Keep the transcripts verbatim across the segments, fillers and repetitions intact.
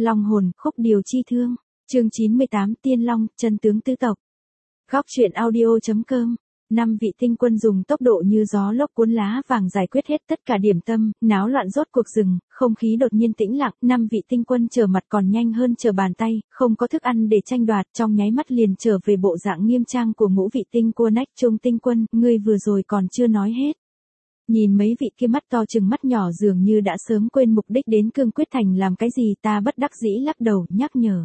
Long hồn, khúc điều chi thương. Chương chín mươi tám, Tiên Long, chân tướng tứ tộc. Góc truyện audio chấm com. Năm vị tinh quân dùng tốc độ như gió lốc cuốn lá vàng giải quyết hết tất cả điểm tâm, náo loạn rốt cuộc rừng, không khí đột nhiên tĩnh lặng, năm vị tinh quân trở mặt còn nhanh hơn trở bàn tay, không có thức ăn để tranh đoạt, trong nháy mắt liền trở về bộ dạng nghiêm trang của ngũ vị tinh quân ách trung tinh quân, ngươi vừa rồi còn chưa nói hết. Nhìn mấy vị kia mắt to chừng mắt nhỏ dường như đã sớm quên mục đích đến Cương Quyết Thành làm cái gì, ta bất đắc dĩ lắc đầu, nhắc nhở.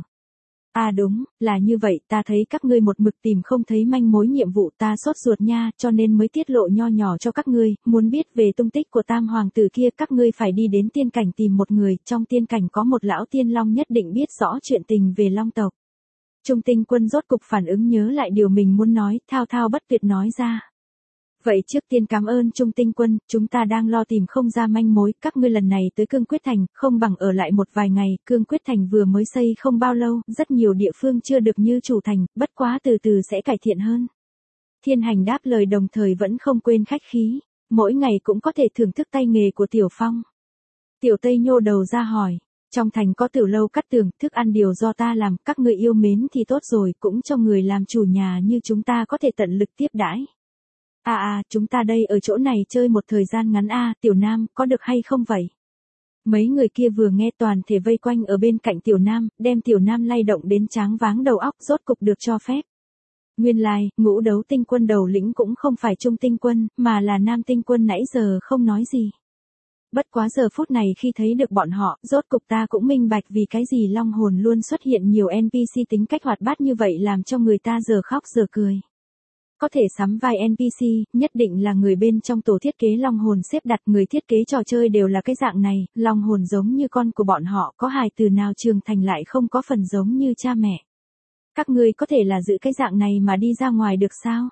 À đúng, là như vậy, ta thấy các ngươi một mực tìm không thấy manh mối nhiệm vụ, ta sốt ruột nha, cho nên mới tiết lộ nho nhỏ cho các ngươi, muốn biết về tung tích của tam hoàng tử kia, các ngươi phải đi đến tiên cảnh tìm một người, trong tiên cảnh có một lão tiên long nhất định biết rõ chuyện tình về long tộc. Trung tinh quân rốt cục phản ứng nhớ lại điều mình muốn nói, thao thao bất tuyệt nói ra. Vậy trước tiên cảm ơn Trung tinh quân, chúng ta đang lo tìm không ra manh mối, các ngươi lần này tới Cương Quyết Thành, không bằng ở lại một vài ngày, Cương Quyết Thành vừa mới xây không bao lâu, rất nhiều địa phương chưa được như chủ thành, bất quá từ từ sẽ cải thiện hơn. Thiên Hành đáp lời đồng thời vẫn không quên khách khí, mỗi ngày cũng có thể thưởng thức tay nghề của Tiểu Phong. Tiểu Tây nhô đầu ra hỏi, trong thành có tiểu lâu cắt tường, thức ăn điều do ta làm, các ngươi yêu mến thì tốt rồi, cũng cho người làm chủ nhà như chúng ta có thể tận lực tiếp đãi. À à, chúng ta đây ở chỗ này chơi một thời gian ngắn a, à, Tiểu Nam, có được hay không vậy? Mấy người kia vừa nghe toàn thể vây quanh ở bên cạnh Tiểu Nam, đem Tiểu Nam lay động đến tráng váng đầu óc, rốt cục được cho phép. Nguyên lai, ngũ đấu tinh quân đầu lĩnh cũng không phải Trung tinh quân, mà là Nam tinh quân nãy giờ không nói gì. Bất quá giờ phút này khi thấy được bọn họ, rốt cục ta cũng minh bạch vì cái gì long hồn luôn xuất hiện nhiều en pê xê tính cách hoạt bát như vậy làm cho người ta giờ khóc giờ cười. Có thể sắm vai en pê xê, nhất định là người bên trong tổ thiết kế long hồn xếp đặt, người thiết kế trò chơi đều là cái dạng này, long hồn giống như con của bọn họ, có hài từ nào trưởng thành lại không có phần giống như cha mẹ. Các ngươi có thể là giữ cái dạng này mà đi ra ngoài được sao?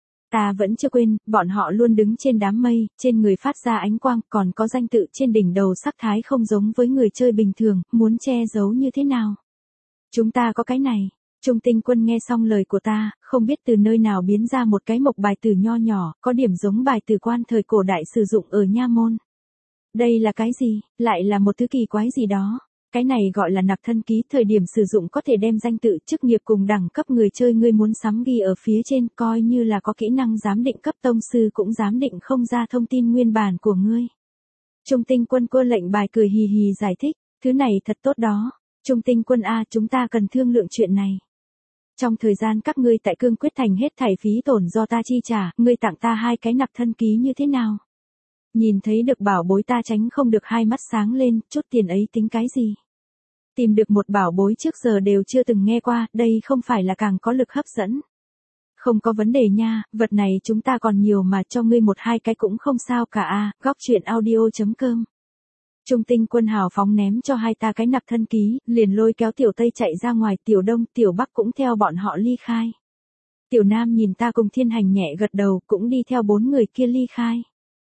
Ta vẫn chưa quên, bọn họ luôn đứng trên đám mây, trên người phát ra ánh quang, còn có danh tự trên đỉnh đầu sắc thái không giống với người chơi bình thường, muốn che giấu như thế nào? Chúng ta có cái này. Trung tinh quân nghe xong lời của ta, không biết từ nơi nào biến ra một cái mộc bài tử nho nhỏ, có điểm giống bài tử quan thời cổ đại sử dụng ở nha môn. Đây là cái gì? Lại là một thứ kỳ quái gì đó. Cái này gọi là nạp thân ký, thời điểm sử dụng có thể đem danh tự, chức nghiệp cùng đẳng cấp người chơi ngươi muốn sắm ghi ở phía trên, coi như là có kỹ năng giám định cấp tông sư cũng giám định không ra thông tin nguyên bản của ngươi. Trung tinh quân cô lệnh bài cười hì hì giải thích, thứ này thật tốt đó. Trung tinh quân a, chúng ta cần thương lượng chuyện này. Trong thời gian các ngươi tại Cương Quyết Thành hết thảy phí tổn do ta chi trả, ngươi tặng ta hai cái nạp thân ký như thế nào? Nhìn thấy được bảo bối ta tránh không được hai mắt sáng lên, chút tiền ấy tính cái gì? Tìm được một bảo bối trước giờ đều chưa từng nghe qua, đây không phải là càng có lực hấp dẫn. Không có vấn đề nha, vật này chúng ta còn nhiều mà cho ngươi một hai cái cũng không sao cả a, à, góc truyện audio chấm com. Trung tinh quân hào phóng ném cho hai ta cái nạp thân ký, liền lôi kéo Tiểu Tây chạy ra ngoài, Tiểu Đông, Tiểu Bắc cũng theo bọn họ ly khai. Tiểu Nam nhìn ta cùng Thiên Hành nhẹ gật đầu, cũng đi theo bốn người kia ly khai.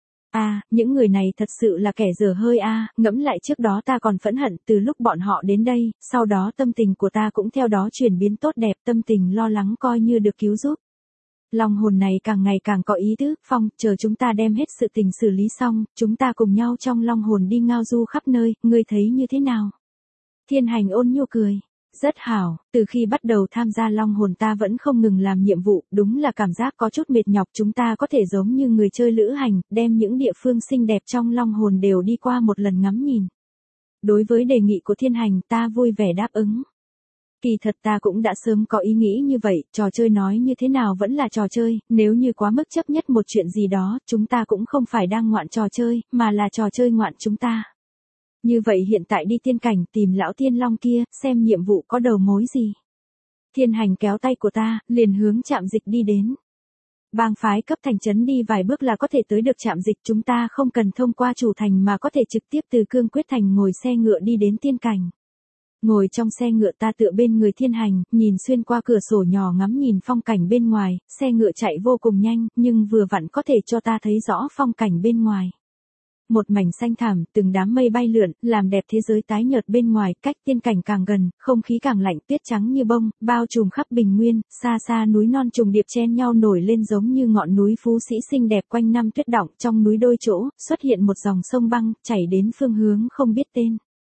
À, những người này thật sự là kẻ dở hơi a, à, ngẫm lại trước đó ta còn phẫn hận từ lúc bọn họ đến đây, sau đó tâm tình của ta cũng theo đó chuyển biến tốt đẹp, tâm tình lo lắng coi như được cứu giúp. Long hồn này càng ngày càng có ý tứ, Phong, chờ chúng ta đem hết sự tình xử lý xong, chúng ta cùng nhau trong long hồn đi ngao du khắp nơi, ngươi thấy như thế nào? Thiên Hành ôn nhu cười, rất hảo, từ khi bắt đầu tham gia long hồn ta vẫn không ngừng làm nhiệm vụ, đúng là cảm giác có chút mệt nhọc, chúng ta có thể giống như người chơi lữ hành, đem những địa phương xinh đẹp trong long hồn đều đi qua một lần ngắm nhìn. Đối với đề nghị của Thiên Hành ta vui vẻ đáp ứng. Kỳ thật ta cũng đã sớm có ý nghĩ như vậy, trò chơi nói như thế nào vẫn là trò chơi, nếu như quá mức chấp nhất một chuyện gì đó, chúng ta cũng không phải đang ngoạn trò chơi, mà là trò chơi ngoạn chúng ta. Như vậy hiện tại đi tiên cảnh tìm lão tiên long kia, xem nhiệm vụ có đầu mối gì. Thiên Hành kéo tay của ta, liền hướng trạm dịch đi đến. Bang phái cấp thành trấn đi vài bước là có thể tới được trạm dịch, chúng ta không cần thông qua chủ thành mà có thể trực tiếp từ Cương Quyết Thành ngồi xe ngựa đi đến tiên cảnh. Ngồi trong xe ngựa ta tựa bên người Thiên Hành, nhìn xuyên qua cửa sổ nhỏ ngắm nhìn phong cảnh bên ngoài, xe ngựa chạy vô cùng nhanh, nhưng vừa vặn có thể cho ta thấy rõ phong cảnh bên ngoài. Một mảnh xanh thẳm, từng đám mây bay lượn, làm đẹp thế giới tái nhợt bên ngoài, cách tiên cảnh càng gần, không khí càng lạnh, tuyết trắng như bông, bao trùm khắp bình nguyên, xa xa núi non trùng điệp chen nhau nổi lên giống như ngọn núi Phú Sĩ xinh đẹp quanh năm tuyết đọng, trong núi đôi chỗ, xuất hiện một dòng sông băng, chảy đến phương hướng không biết tên.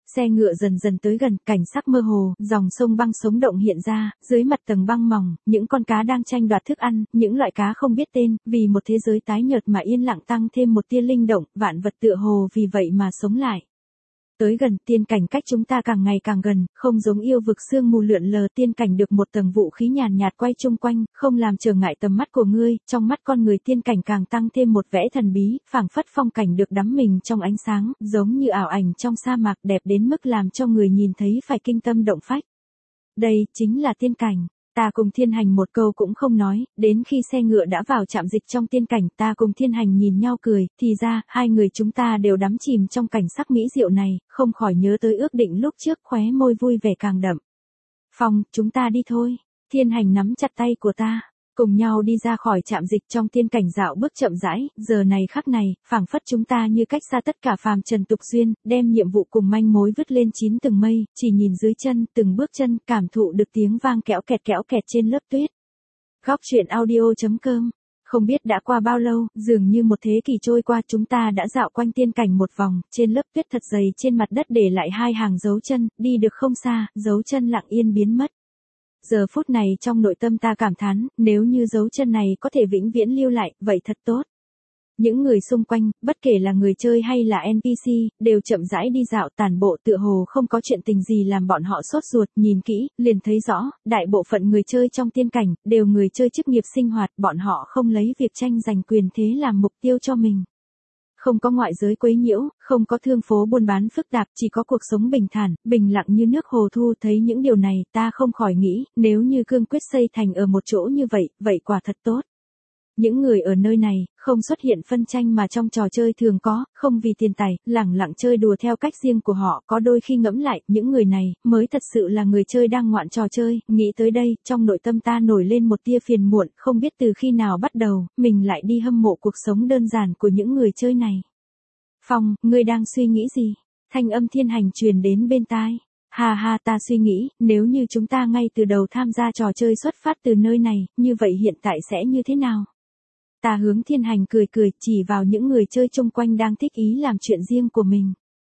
Xe ngựa dần dần tới gần, cảnh sắc mơ hồ, dòng sông băng sống động hiện ra, dưới mặt tầng băng mỏng, những con cá đang tranh đoạt thức ăn, những loại cá không biết tên, vì một thế giới tái nhợt mà yên lặng tăng thêm một tia linh động, vạn vật tựa hồ vì vậy mà sống lại. Tới gần, tiên cảnh cách chúng ta càng ngày càng gần, không giống yêu vực sương mù lượn lờ, tiên cảnh được một tầng vũ khí nhàn nhạt quay chung quanh, không làm trở ngại tầm mắt của ngươi, trong mắt con người tiên cảnh càng tăng thêm một vẻ thần bí, phảng phất phong cảnh được đắm mình trong ánh sáng, giống như ảo ảnh trong sa mạc, đẹp đến mức làm cho người nhìn thấy phải kinh tâm động phách. Đây chính là tiên cảnh. Ta cùng Thiên Hành một câu cũng không nói, đến khi xe ngựa đã vào trạm dịch trong tiên cảnh, ta cùng Thiên Hành nhìn nhau cười, thì ra, hai người chúng ta đều đắm chìm trong cảnh sắc mỹ diệu này, không khỏi nhớ tới ước định lúc trước, khóe môi vui vẻ càng đậm. Phong, chúng ta đi thôi. Thiên Hành nắm chặt tay của ta, cùng nhau đi ra khỏi trạm dịch trong tiên cảnh, dạo bước chậm rãi, giờ này khắc này, phảng phất chúng ta như cách xa tất cả phàm trần tục duyên, đem nhiệm vụ cùng manh mối vứt lên chín tầng mây, chỉ nhìn dưới chân, từng bước chân, cảm thụ được tiếng vang kéo kẹt kéo kẹt trên lớp tuyết. Góc truyện audio chấm com. Không biết đã qua bao lâu, dường như một thế kỷ trôi qua, chúng ta đã dạo quanh tiên cảnh một vòng, trên lớp tuyết thật dày trên mặt đất để lại hai hàng dấu chân, đi được không xa, dấu chân lặng yên biến mất. Giờ phút này trong nội tâm ta cảm thán, nếu như dấu chân này có thể vĩnh viễn lưu lại, vậy thật tốt. Những người xung quanh, bất kể là người chơi hay là en pê xê, đều chậm rãi đi dạo tản bộ, tựa hồ không có chuyện tình gì làm bọn họ sốt ruột, nhìn kỹ, liền thấy rõ, đại bộ phận người chơi trong tiên cảnh, đều người chơi chức nghiệp sinh hoạt, bọn họ không lấy việc tranh giành quyền thế làm mục tiêu cho mình. Không có ngoại giới quấy nhiễu, không có thương phố buôn bán phức tạp, chỉ có cuộc sống bình thản, bình lặng như nước hồ thu. Thấy những điều này, ta không khỏi nghĩ, nếu như cương quyết xây thành ở một chỗ như vậy, vậy quả thật tốt. Những người ở nơi này, không xuất hiện phân tranh mà trong trò chơi thường có, không vì tiền tài, lẳng lặng chơi đùa theo cách riêng của họ, có đôi khi ngẫm lại, những người này, mới thật sự là người chơi đang ngoạn trò chơi, nghĩ tới đây, trong nội tâm ta nổi lên một tia phiền muộn, không biết từ khi nào bắt đầu, mình lại đi hâm mộ cuộc sống đơn giản của những người chơi này. Phong, ngươi đang suy nghĩ gì? Thanh âm Thiên Hành truyền đến bên tai. Ha ha, ta suy nghĩ, nếu như chúng ta ngay từ đầu tham gia trò chơi xuất phát từ nơi này, như vậy hiện tại sẽ như thế nào? Ta hướng Thiên Hành cười cười, chỉ vào những người chơi chung quanh đang thích ý làm chuyện riêng của mình.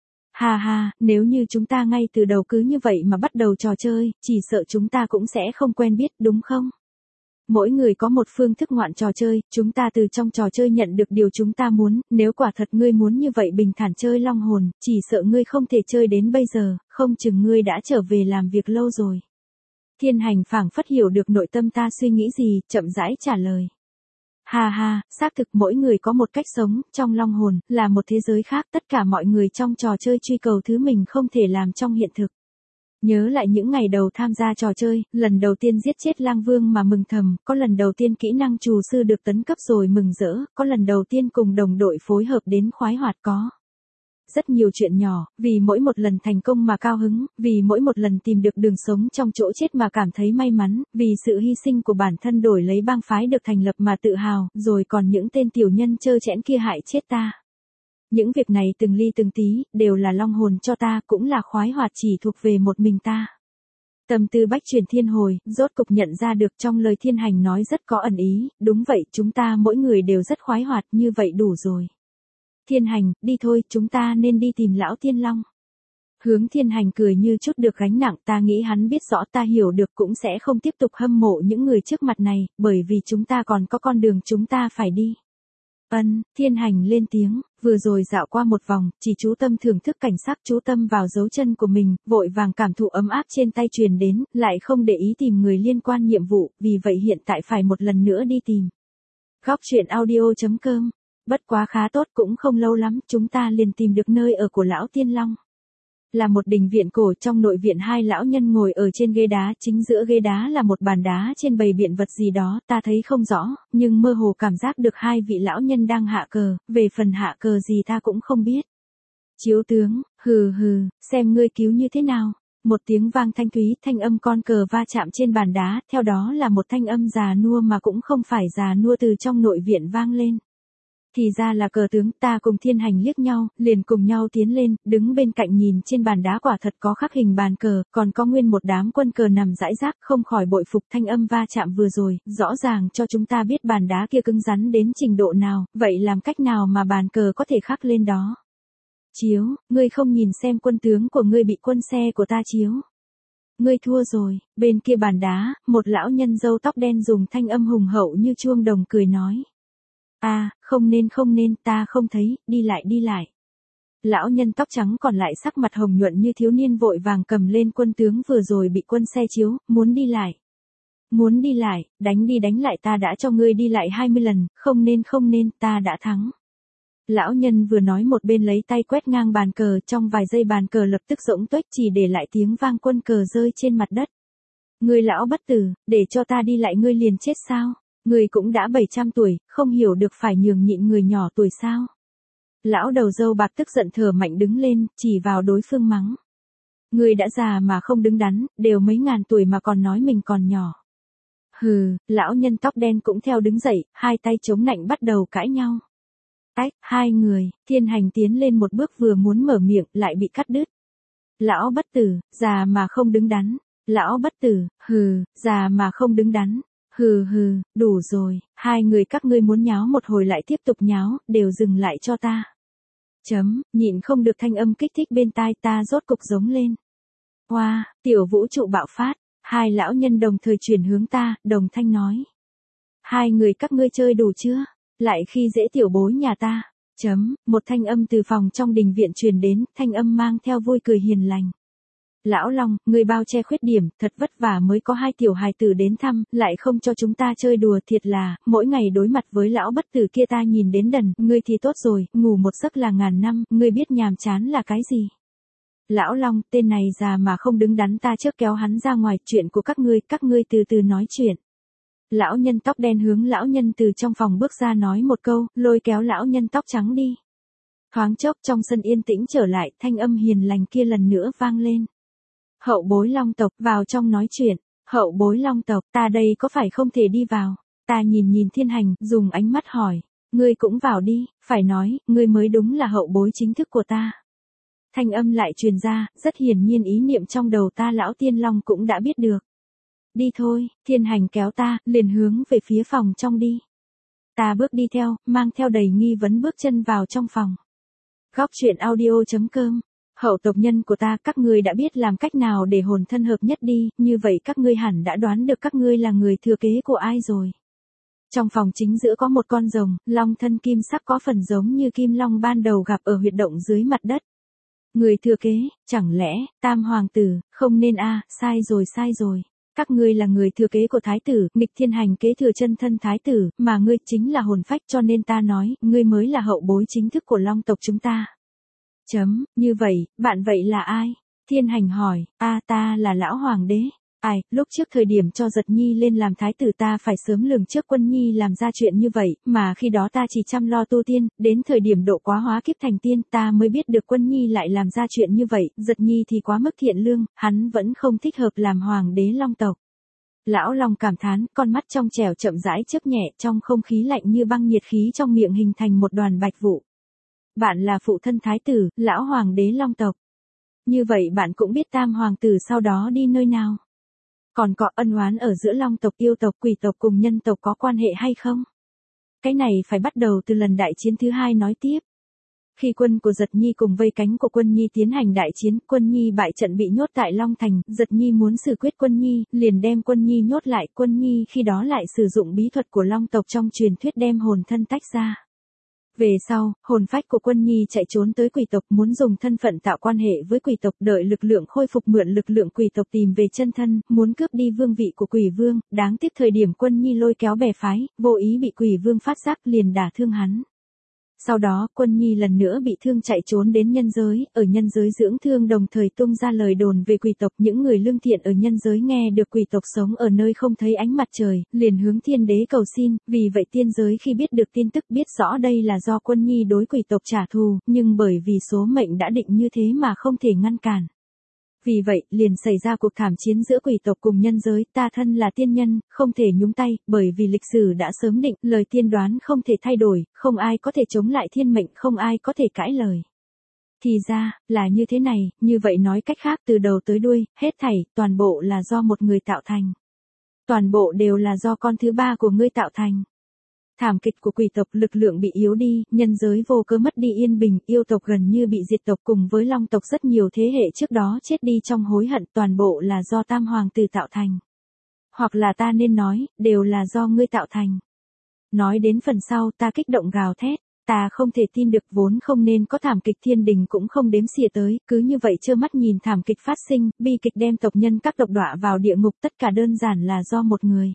Ha ha, nếu như chúng ta ngay từ đầu cứ như vậy mà bắt đầu trò chơi, chỉ sợ chúng ta cũng sẽ không quen biết, đúng không? Mỗi người có một phương thức ngoạn trò chơi, chúng ta từ trong trò chơi nhận được điều chúng ta muốn, nếu quả thật ngươi muốn như vậy bình thản chơi long hồn, chỉ sợ ngươi không thể chơi đến bây giờ, không chừng ngươi đã trở về làm việc lâu rồi. Thiên Hành phảng phất hiểu được nội tâm ta suy nghĩ gì, chậm rãi trả lời. Ha ha, xác thực mỗi người có một cách sống, trong long hồn, là một thế giới khác, tất cả mọi người trong trò chơi truy cầu thứ mình không thể làm trong hiện thực. Nhớ lại những ngày đầu tham gia trò chơi, lần đầu tiên giết chết lang vương mà mừng thầm, có lần đầu tiên kỹ năng trù sư được tấn cấp rồi mừng rỡ, có lần đầu tiên cùng đồng đội phối hợp đến khoái hoạt có. Rất nhiều chuyện nhỏ, vì mỗi một lần thành công mà cao hứng, vì mỗi một lần tìm được đường sống trong chỗ chết mà cảm thấy may mắn, vì sự hy sinh của bản thân đổi lấy bang phái được thành lập mà tự hào, rồi còn những tên tiểu nhân trơ trẽn kia hại chết ta. Những việc này từng ly từng tí, đều là long hồn cho ta, cũng là khoái hoạt chỉ thuộc về một mình ta. Tâm tư bách truyền thiên hồi, rốt cục nhận ra được trong lời Thiên Hành nói rất có ẩn ý, đúng vậy, chúng ta mỗi người đều rất khoái hoạt, như vậy đủ rồi. Thiên Hành, đi thôi, chúng ta nên đi tìm lão Tiên Long. Hướng Thiên Hành cười như chút được gánh nặng, ta nghĩ hắn biết rõ ta hiểu được cũng sẽ không tiếp tục hâm mộ những người trước mặt này, bởi vì chúng ta còn có con đường chúng ta phải đi. Ân, Thiên Hành lên tiếng, vừa rồi dạo qua một vòng, chỉ chú tâm thưởng thức cảnh sắc, chú tâm vào dấu chân của mình, vội vàng cảm thụ ấm áp trên tay truyền đến, lại không để ý tìm người liên quan nhiệm vụ, vì vậy hiện tại phải một lần nữa đi tìm. Góc truyện audio chấm com. Bất quá khá tốt, cũng không lâu lắm, chúng ta liền tìm được nơi ở của lão Tiên Long. Là một đình viện cổ, trong nội viện hai lão nhân ngồi ở trên ghế đá, chính giữa ghế đá là một bàn đá trên bày biện vật gì đó, ta thấy không rõ, nhưng mơ hồ cảm giác được hai vị lão nhân đang hạ cờ, về phần hạ cờ gì ta cũng không biết. Chiếu tướng, hừ hừ, xem ngươi cứu như thế nào. Một tiếng vang thanh thúy, thanh âm con cờ va chạm trên bàn đá, theo đó là một thanh âm già nua mà cũng không phải già nua từ trong nội viện vang lên. Thì ra là cờ tướng, ta cùng Thiên Hành liếc nhau, liền cùng nhau tiến lên, đứng bên cạnh nhìn trên bàn đá quả thật có khắc hình bàn cờ, còn có nguyên một đám quân cờ nằm rải rác, không khỏi bội phục thanh âm va chạm vừa rồi, rõ ràng cho chúng ta biết bàn đá kia cứng rắn đến trình độ nào, vậy làm cách nào mà bàn cờ có thể khắc lên đó. Chiếu, ngươi không nhìn xem quân tướng của ngươi bị quân xe của ta chiếu. Ngươi thua rồi, bên kia bàn đá, một lão nhân râu tóc đen dùng thanh âm hùng hậu như chuông đồng cười nói. À, không nên không nên, ta không thấy, đi lại đi lại. Lão nhân tóc trắng còn lại sắc mặt hồng nhuận như thiếu niên vội vàng cầm lên quân tướng vừa rồi bị quân xe chiếu, muốn đi lại. Muốn đi lại, đánh đi đánh lại, ta đã cho ngươi đi lại hai mươi lần, không nên không nên, ta đã thắng. Lão nhân vừa nói một bên lấy tay quét ngang bàn cờ, trong vài giây bàn cờ lập tức rỗng tuếch, chỉ để lại tiếng vang quân cờ rơi trên mặt đất. Ngươi lão bất tử, để cho ta đi lại ngươi liền chết sao? Ngươi cũng đã bảy trăm tuổi, không hiểu được phải nhường nhịn người nhỏ tuổi sao? Lão đầu râu bạc tức giận thở mạnh đứng lên, chỉ vào đối phương mắng. Ngươi đã già mà không đứng đắn, đều mấy ngàn tuổi mà còn nói mình còn nhỏ. Hừ, lão nhân tóc đen cũng theo đứng dậy, hai tay chống nạnh bắt đầu cãi nhau. Ách, hai người, Thiên Hành tiến lên một bước vừa muốn mở miệng, lại bị cắt đứt. Lão bất tử, già mà không đứng đắn. Lão bất tử, hừ, già mà không đứng đắn. Hừ hừ, đủ rồi, hai người các ngươi muốn nháo một hồi lại tiếp tục nháo, đều dừng lại cho ta. Chấm, nhịn không được thanh âm kích thích bên tai ta rốt cục giống lên. Hoa, wow, tiểu vũ trụ bạo phát, hai lão nhân đồng thời chuyển hướng ta, đồng thanh nói. Hai người các ngươi chơi đủ chưa? Lại khi dễ tiểu bối nhà ta. Chấm, một thanh âm từ phòng trong đình viện truyền đến, thanh âm mang theo vui cười hiền lành. Lão Long, ngươi bao che khuyết điểm, thật vất vả mới có hai tiểu hài tử đến thăm, lại không cho chúng ta chơi đùa, thiệt là, mỗi ngày đối mặt với lão bất tử kia ta nhìn đến đần, ngươi thì tốt rồi, ngủ một giấc là ngàn năm, ngươi biết nhàm chán là cái gì. Lão Long, tên này già mà không đứng đắn, ta trước kéo hắn ra ngoài, chuyện của các ngươi, các ngươi từ từ nói chuyện. Lão nhân tóc đen hướng lão nhân từ trong phòng bước ra nói một câu, lôi kéo lão nhân tóc trắng đi. Thoáng chốc trong sân yên tĩnh trở lại, thanh âm hiền lành kia lần nữa vang lên. Hậu bối Long tộc, vào trong nói chuyện. Hậu bối Long tộc, ta đây có phải không thể đi vào? Ta nhìn nhìn Thiên Hành, dùng ánh mắt hỏi. Ngươi cũng vào đi, phải nói, ngươi mới đúng là hậu bối chính thức của ta. Thanh âm lại truyền ra, rất hiển nhiên ý niệm trong đầu ta lão Tiên Long cũng đã biết được. Đi thôi, Thiên Hành kéo ta, liền hướng về phía phòng trong đi. Ta bước đi theo, mang theo đầy nghi vấn bước chân vào trong phòng. Góc truyện audio chấm com. Hậu tộc nhân của ta, các ngươi đã biết làm cách nào để hồn thân hợp nhất đi, như vậy các ngươi hẳn đã đoán được các ngươi là người thừa kế của ai rồi. Trong phòng chính giữa có một con rồng, long thân kim sắc có phần giống như kim long ban đầu gặp ở huyệt động dưới mặt đất. Người thừa kế, chẳng lẽ, tam hoàng tử, không nên a, sai rồi sai rồi. Các ngươi là người thừa kế của thái tử, nghịch Thiên Hành kế thừa chân thân thái tử, mà ngươi chính là hồn phách, cho nên ta nói, ngươi mới là hậu bối chính thức của long tộc chúng ta. Chấm, như vậy, bạn vậy là ai? Thiên Hành hỏi, a ta là lão hoàng đế. Ai, lúc trước thời điểm cho Giật Nhi lên làm thái tử ta phải sớm lường trước Quân Nhi làm ra chuyện như vậy, mà khi đó ta chỉ chăm lo tu tiên, đến thời điểm độ quá hóa kiếp thành tiên ta mới biết được Quân Nhi lại làm ra chuyện như vậy, Giật Nhi thì quá mức thiện lương, hắn vẫn không thích hợp làm hoàng đế long tộc. Lão Long cảm thán, con mắt trong trẻo chậm rãi chớp nhẹ, trong không khí lạnh như băng, nhiệt khí trong miệng hình thành một đoàn bạch vụ. Bạn là phụ thân thái tử, lão hoàng đế long tộc. Như vậy bạn cũng biết tam hoàng tử sau đó đi nơi nào. Còn có ân oán ở giữa long tộc, yêu tộc, quỷ tộc cùng nhân tộc có quan hệ hay không? Cái này phải bắt đầu từ lần đại chiến thứ hai nói tiếp. Khi quân của Giật Nhi cùng vây cánh của Quân Nhi tiến hành đại chiến, Quân Nhi bại trận bị nhốt tại Long Thành, Giật Nhi muốn xử quyết Quân Nhi, liền đem Quân Nhi nhốt lại, Quân Nhi khi đó lại sử dụng bí thuật của long tộc trong truyền thuyết đem hồn thân tách ra. Về sau, hồn phách của Quân Nhi chạy trốn tới quỷ tộc, muốn dùng thân phận tạo quan hệ với quỷ tộc, đợi lực lượng khôi phục mượn lực lượng quỷ tộc tìm về chân thân, muốn cướp đi vương vị của quỷ vương, đáng tiếc thời điểm Quân Nhi lôi kéo bè phái, vô ý bị quỷ vương phát giác liền đả thương hắn. Sau đó, Quân Nhi lần nữa bị thương chạy trốn đến nhân giới, ở nhân giới dưỡng thương đồng thời tung ra lời đồn về quỷ tộc. Những người lương thiện ở nhân giới nghe được quỷ tộc sống ở nơi không thấy ánh mặt trời, liền hướng thiên đế cầu xin, vì vậy tiên giới khi biết được tin tức biết rõ đây là do Quân Nhi đối quỷ tộc trả thù, nhưng bởi vì số mệnh đã định như thế mà không thể ngăn cản. Vì vậy, liền xảy ra cuộc thảm chiến giữa quỷ tộc cùng nhân giới, ta thân là tiên nhân, không thể nhúng tay, bởi vì lịch sử đã sớm định, lời tiên đoán không thể thay đổi, không ai có thể chống lại thiên mệnh, không ai có thể cãi lời. Thì ra, là như thế này, như vậy nói cách khác từ đầu tới đuôi, hết thảy, toàn bộ là do một người tạo thành. Toàn bộ đều là do con thứ ba của ngươi tạo thành. Thảm kịch của quỷ tộc, lực lượng bị yếu đi, nhân giới vô cớ mất đi yên bình, yêu tộc gần như bị diệt tộc, cùng với long tộc rất nhiều thế hệ trước đó chết đi trong hối hận, toàn bộ là do Tam Hoàng Tử tạo thành. Hoặc là ta nên nói, đều là do ngươi tạo thành. Nói đến phần sau ta kích động gào thét, ta không thể tin được, vốn không nên có thảm kịch, thiên đình cũng không đếm xỉa tới, cứ như vậy trơ mắt nhìn thảm kịch phát sinh, bi kịch đem tộc nhân các tộc đọa vào địa ngục, tất cả đơn giản là do một người.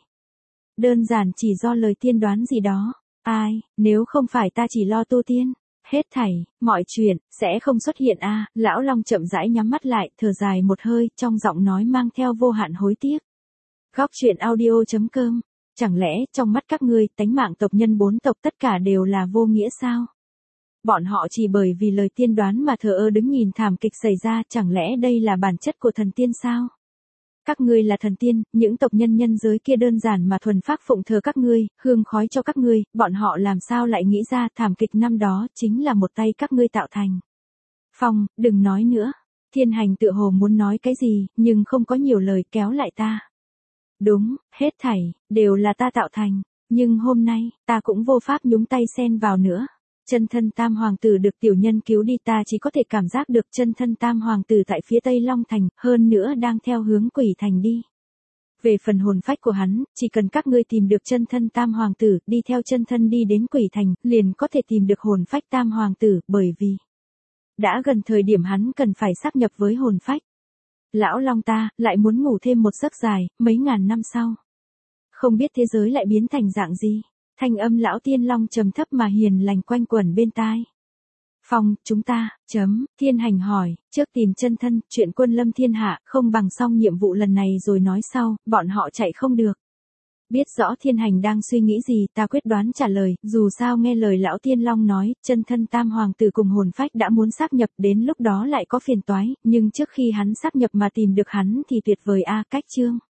Đơn giản chỉ do lời tiên đoán gì đó. Ai, nếu không phải ta chỉ lo tu tiên, hết thảy, mọi chuyện, sẽ không xuất hiện a à. Lão Long chậm rãi nhắm mắt lại, thở dài một hơi, trong giọng nói mang theo vô hạn hối tiếc. Góc truyện audio.com. Chẳng lẽ, trong mắt các ngươi, tánh mạng tộc nhân bốn tộc tất cả đều là vô nghĩa sao? Bọn họ chỉ bởi vì lời tiên đoán mà thờ ơ đứng nhìn thảm kịch xảy ra, chẳng lẽ đây là bản chất của thần tiên sao? Các ngươi là thần tiên, những tộc nhân nhân giới kia đơn giản mà thuần phác phụng thờ các ngươi, hương khói cho các ngươi, bọn họ làm sao lại nghĩ ra thảm kịch năm đó chính là một tay các ngươi tạo thành. Phong, đừng nói nữa. Thiên Hành tựa hồ muốn nói cái gì, nhưng không có nhiều lời, kéo lại ta. Đúng, hết thảy, đều là ta tạo thành, nhưng hôm nay, ta cũng vô pháp nhúng tay xen vào nữa. Chân thân Tam Hoàng Tử được tiểu nhân cứu đi, ta chỉ có thể cảm giác được chân thân Tam Hoàng Tử tại phía Tây Long Thành, hơn nữa đang theo hướng Quỷ Thành đi. Về phần hồn phách của hắn, chỉ cần các ngươi tìm được chân thân Tam Hoàng Tử, đi theo chân thân đi đến Quỷ Thành, liền có thể tìm được hồn phách Tam Hoàng Tử, bởi vì đã gần thời điểm hắn cần phải sáp nhập với hồn phách. Lão Long ta, lại muốn ngủ thêm một giấc dài, mấy ngàn năm sau. Không biết thế giới lại biến thành dạng gì. Thanh âm lão Tiên Long trầm thấp mà hiền lành quanh quẩn bên tai. Phong, chúng ta, chấm, Thiên Hành hỏi, trước tìm chân thân, chuyện quân lâm thiên hạ, không bằng xong nhiệm vụ lần này rồi nói sau, bọn họ chạy không được. Biết rõ Thiên Hành đang suy nghĩ gì, ta quyết đoán trả lời, dù sao nghe lời lão Tiên Long nói, chân thân Tam Hoàng Tử cùng hồn phách đã muốn sáp nhập, đến lúc đó lại có phiền toái, nhưng trước khi hắn sáp nhập mà tìm được hắn thì tuyệt vời a, cách chương.